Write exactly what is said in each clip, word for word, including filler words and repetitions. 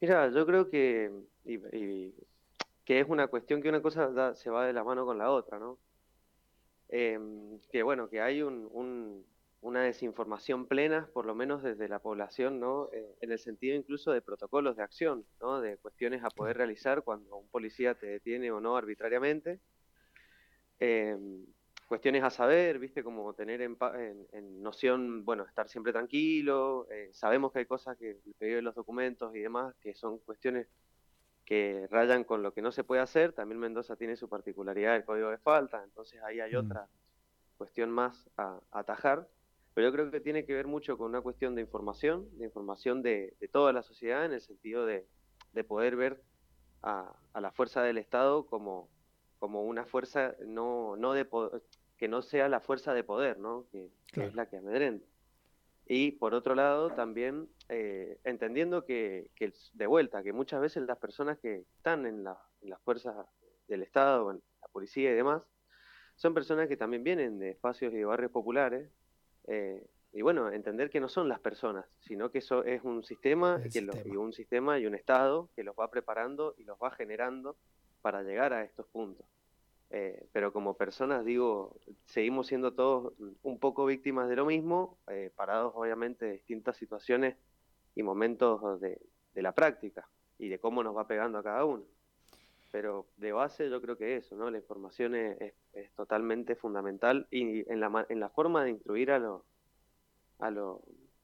Mira, yo creo que, y, y que es una cuestión que una cosa da- se va de la mano con la otra, ¿no? Em, que bueno, que hay un, un- una desinformación plena, por lo menos desde la población, ¿no? Eh, en el sentido incluso de protocolos de acción, ¿no? De cuestiones a poder Claro. realizar cuando un policía te detiene o no arbitrariamente. Em, Cuestiones a saber, ¿viste? Como tener en, pa- en- en noción, bueno, estar siempre tranquilo. Eh, sabemos que hay cosas que el pedido de los documentos y demás, que son cuestiones que rayan con lo que no se puede hacer. También Mendoza tiene su particularidad del código de falta, entonces ahí hay Mm, otra cuestión más a, a atajar. Pero yo creo que tiene que ver mucho con una cuestión de información, de información de, de toda la sociedad, en el sentido de, de poder ver a, a la fuerza del Estado como, como una fuerza no, no de po- que no sea la fuerza de poder, ¿no? Que, que es claro. la que amedrenta. Y por otro lado, también eh, entendiendo que, que, de vuelta, que muchas veces las personas que están en, la, en las fuerzas del Estado, en la policía y demás, son personas que también vienen de espacios y de barrios populares. eh, y bueno, entender que no son las personas, sino que eso es un sistema, El que lo- y sistema. un sistema y un Estado que los va preparando y los va generando para llegar a estos puntos. Eh, pero como personas, digo, seguimos siendo todos un poco víctimas de lo mismo, eh, parados obviamente de distintas situaciones y momentos de, de la práctica y de cómo nos va pegando a cada uno. Pero de base yo creo que eso, ¿no? La información es, es- es totalmente fundamental y en la, ma- en la forma de instruir a, los a, los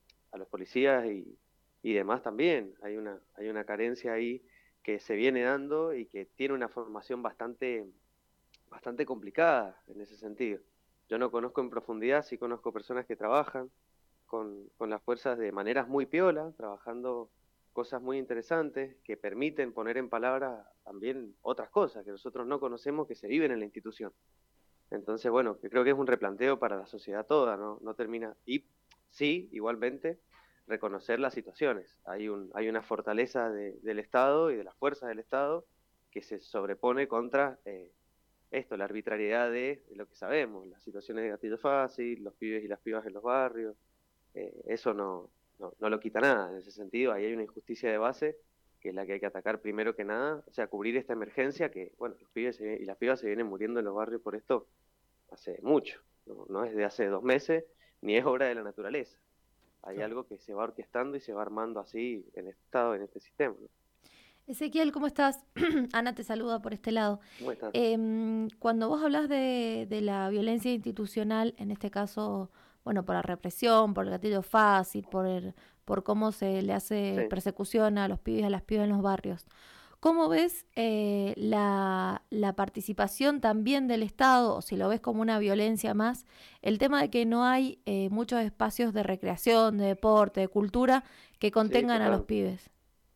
a los policías y, y demás también. Hay una, hay una carencia ahí que se viene dando y que tiene una formación bastante bastante complicada en ese sentido. Yo no conozco en profundidad, sí conozco personas que trabajan con, con las fuerzas de maneras muy piola, trabajando cosas muy interesantes que permiten poner en palabras también otras cosas que nosotros no conocemos que se viven en la institución. Entonces, bueno, que creo que es un replanteo para la sociedad toda, ¿no? No termina. Y sí, igualmente, reconocer las situaciones. Hay un, hay una fortaleza de- del Estado y de las fuerzas del Estado que se sobrepone contra eh, esto, la arbitrariedad de, de lo que sabemos, las situaciones de gatillo fácil, los pibes y las pibas en los barrios, eh, eso no, no, no lo quita nada en ese sentido, ahí hay una injusticia de base que es la que hay que atacar primero que nada, o sea, cubrir esta emergencia que, bueno, los pibes se- y las pibas se vienen muriendo en los barrios por esto hace mucho, no, no es de hace dos meses, ni es obra de la naturaleza, hay Claro. algo que se va orquestando y se va armando así en este estado, en este sistema, ¿no? Ezequiel, ¿cómo estás? Ana te saluda por este lado. ¿Cómo estás? Em, cuando vos hablas de, de la violencia institucional, en este caso, bueno, por la represión, por el gatillo fácil, por, el- por cómo se le hace Sí. persecución a los pibes y a las pibas en los barrios, ¿cómo ves eh, la, la participación también del Estado, o si lo ves como una violencia más, el tema de que no hay eh, muchos espacios de recreación, de deporte, de cultura que Sí, contengan a los total. pibes?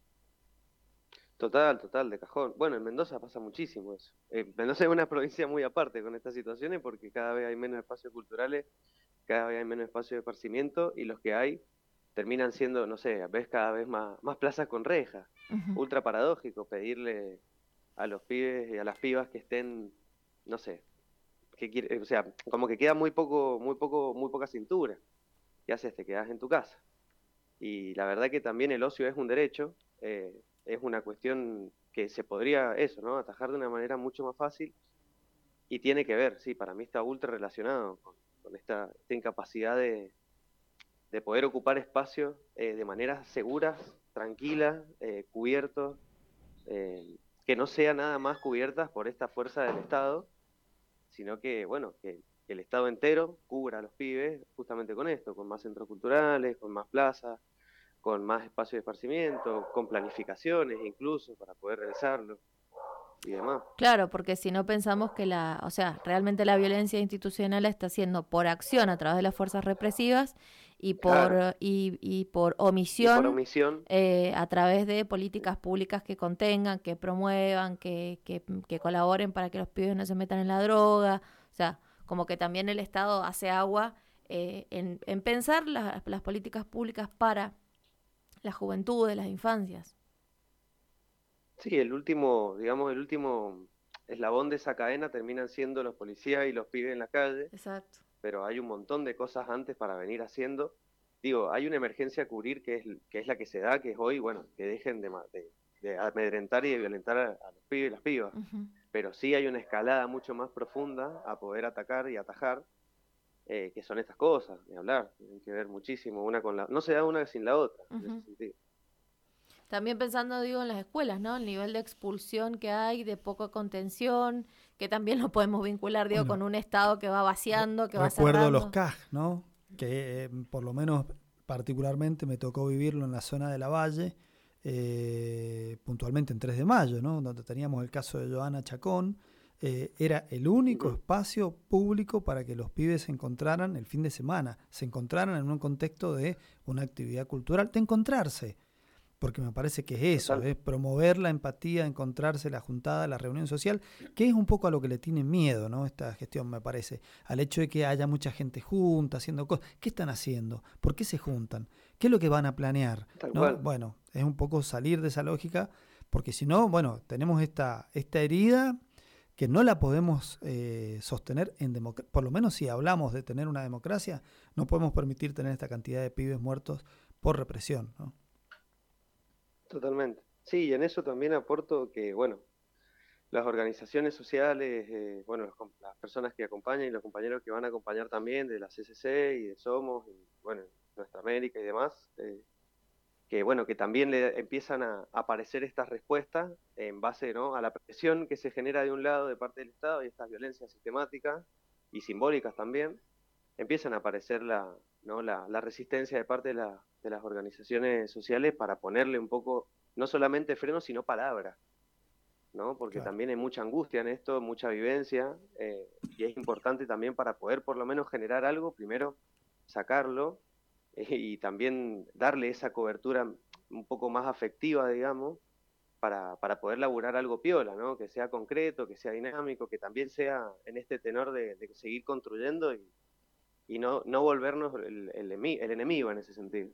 Total, total, de cajón. Bueno, en Mendoza pasa muchísimo eso. Eh, Mendoza es una provincia muy aparte con estas situaciones porque cada vez hay menos espacios culturales, cada vez hay menos espacios de esparcimiento y los que hay terminan siendo, no sé, ves cada vez más, más plazas con rejas. Ujú. Ultra paradójico pedirle a los pibes y a las pibas que estén, no sé, que quiere, o sea, como que queda muy poco, muy poco, muy poca cintura. ¿Qué haces? Te quedas en tu casa. Y la verdad que también el ocio es un derecho, eh, es una cuestión que se podría, eso, ¿no? Atajar de una manera mucho más fácil y tiene que ver, sí, para mí está ultra relacionado con, con esta, esta incapacidad de, de poder ocupar espacios eh, de manera seguras, tranquilas, eh, cubiertos, eh, que no sean nada más cubiertas por esta fuerza del Estado, sino que, bueno, que, que el Estado entero cubra a los pibes justamente con esto, con más centros culturales, con más plazas, con más espacio de esparcimiento, con planificaciones incluso para poder realizarlo y demás. Claro, porque si no pensamos que la, o sea, realmente la violencia institucional está siendo por acción a través de las fuerzas represivas y por Claro, y, y por y por omisión omisión, eh, a través de políticas públicas que contengan, que promuevan, que, que, que colaboren para que los pibes no se metan en la droga. O sea, como que también el Estado hace agua eh, en, en pensar la- las políticas públicas para la juventud, las infancias. sí, el último, digamos, el último eslabón de esa cadena terminan siendo los policías y los pibes en la calle, Exacto. pero hay un montón de cosas antes para venir haciendo. digo, hay una emergencia a cubrir que es, que es la que se da, que es hoy, bueno, que dejen de, de, de amedrentar y de violentar a, a los pibes y las pibas. Uh-huh. Pero sí hay una escalada mucho más profunda a poder atacar y atajar, eh, que son estas cosas, de hablar, tienen que ver muchísimo una con la... No se da una sin la otra, uh-huh. en ese sentido. También pensando, digo, en las escuelas, ¿no? El nivel de expulsión que hay, de poca contención, que también lo podemos vincular, digo, bueno, con un Estado que va vaciando, que va cerrando. Recuerdo los C A G, ¿no? Que eh, por lo menos particularmente me tocó vivirlo en la zona de la Valle, eh, puntualmente en tres de mayo, ¿no? Donde teníamos el caso de Joana Chacón. Eh, era el único uh-huh. espacio público para que los pibes se encontraran el fin de semana, se encontraran en un contexto de una actividad cultural, de encontrarse. Porque me parece que es eso, es promover la empatía, encontrarse, la juntada, la reunión social, que es un poco a lo que le tiene miedo, ¿no? Esta gestión, me parece, al hecho de que haya mucha gente junta, haciendo cosas. ¿Qué están haciendo? ¿Por qué se juntan? ¿Qué es lo que van a planear? ¿No? Bueno, es un poco salir de esa lógica, porque si no, bueno, tenemos esta, esta herida que no la podemos eh, sostener en democracia. Por lo menos si hablamos de tener una democracia, no podemos permitir tener esta cantidad de pibes muertos por represión, ¿no? Totalmente. Sí, y en eso también aporto que, bueno, las organizaciones sociales, eh, bueno, los, las personas que acompañan y los compañeros que van a acompañar también de la C C C y de Somos, y bueno, Nuestra América y demás, eh, que bueno, que también le empiezan a aparecer estas respuestas en base, ¿no?, a la presión que se genera de un lado de parte del Estado y estas violencias sistemáticas y simbólicas también, empiezan a aparecer la, ¿no?, la, la resistencia de parte de, la, de las organizaciones sociales para ponerle un poco, no solamente freno, sino palabras, ¿no? Porque claro, también hay mucha angustia en esto, mucha vivencia, eh, y es importante también para poder por lo menos generar algo, primero sacarlo, eh, y también darle esa cobertura un poco más afectiva, digamos, para, para poder laburar algo piola, ¿no? Que sea concreto, que sea dinámico, que también sea en este tenor de, de seguir construyendo y y no, no volvernos el, el, el enemigo en ese sentido.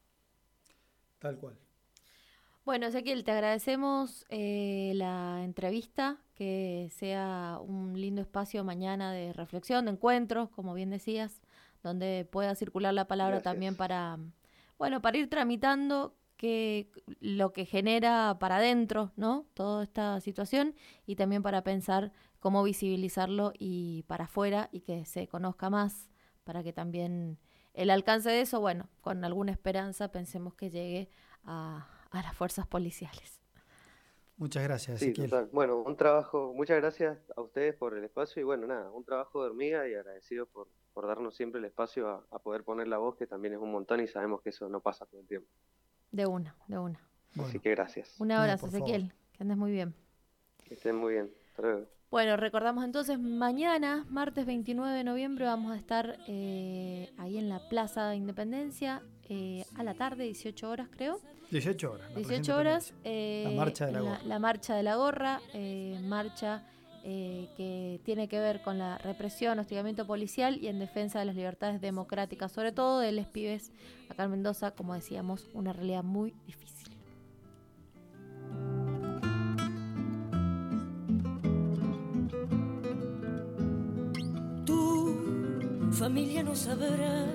Tal cual. Bueno, Ezequiel, te agradecemos eh, la entrevista, que sea un lindo espacio mañana de reflexión, de encuentros, como bien decías, donde pueda circular la palabra. Gracias. También para, bueno, para ir tramitando que lo que genera para adentro, ¿no?, toda esta situación, y también para pensar cómo visibilizarlo y para afuera y que se conozca más, para que también el alcance de eso, bueno, con alguna esperanza pensemos que llegue a, a las fuerzas policiales. Muchas gracias, sí, Ezequiel. Total. Bueno, un trabajo, muchas gracias a ustedes por el espacio y bueno, nada, un trabajo de hormiga y agradecido por, por darnos siempre el espacio a, a poder poner la voz, que también es un montón y sabemos que eso no pasa todo el tiempo. De una, de una. Bueno, así que gracias. Un abrazo, no, Ezequiel, favor. Que andes muy bien. Que estén muy bien. Hasta luego. Bueno, recordamos entonces, mañana, martes veintinueve de noviembre, vamos a estar eh, ahí en la Plaza de Independencia, eh, a la tarde, dieciocho horas creo. dieciocho horas. dieciocho horas. Eh, la marcha de la gorra. La, la marcha de la gorra, eh, marcha eh, que tiene que ver con la represión, hostigamiento policial y en defensa de las libertades democráticas, sobre todo de los pibes acá en Mendoza, como decíamos, una realidad muy difícil. Familia no sabrá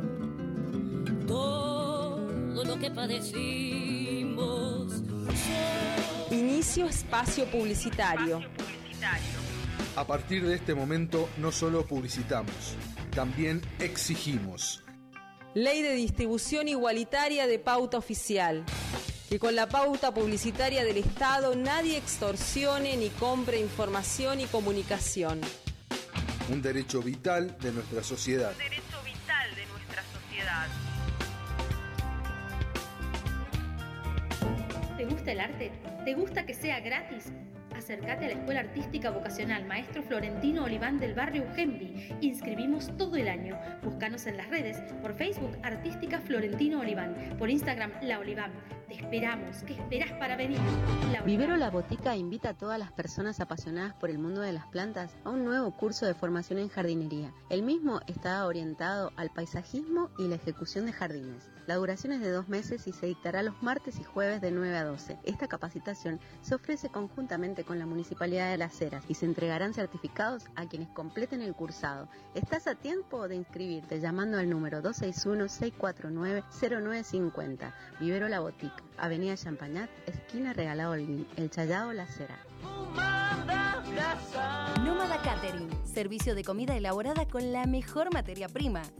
todo lo que padecimos. Inicio espacio publicitario. A partir de este momento no solo publicitamos, también exigimos. Ley de distribución igualitaria de pauta oficial. Que con la pauta publicitaria del Estado nadie extorsione ni compre información y comunicación. Un derecho vital de nuestra sociedad. Un derecho vital de nuestra sociedad. ¿Te gusta el arte? ¿Te gusta que sea gratis? Acércate a la Escuela Artística Vocacional Maestro Florentino Oliván del barrio Ugembi. Inscribimos todo el año. Búscanos en las redes, por Facebook Artística Florentino Oliván, por Instagram La Oliván. Te esperamos. ¿Qué esperás para venir? La Vivero La Botica invita a todas las personas apasionadas por el mundo de las plantas a un nuevo curso de formación en jardinería. El mismo está orientado al paisajismo y la ejecución de jardines. La duración es de dos meses y se dictará los martes y jueves de nueve a doce. Esta capacitación se ofrece conjuntamente con la Municipalidad de Las Heras y se entregarán certificados a quienes completen el cursado. Estás a tiempo de inscribirte llamando al número dos seis uno, seis cuatro nueve, cero nueve cinco cero. Vivero La Botica, Avenida Champañat, esquina Regalado Olguín, El Challao, Las Heras. Nómada Catering, servicio de comida elaborada con la mejor materia prima.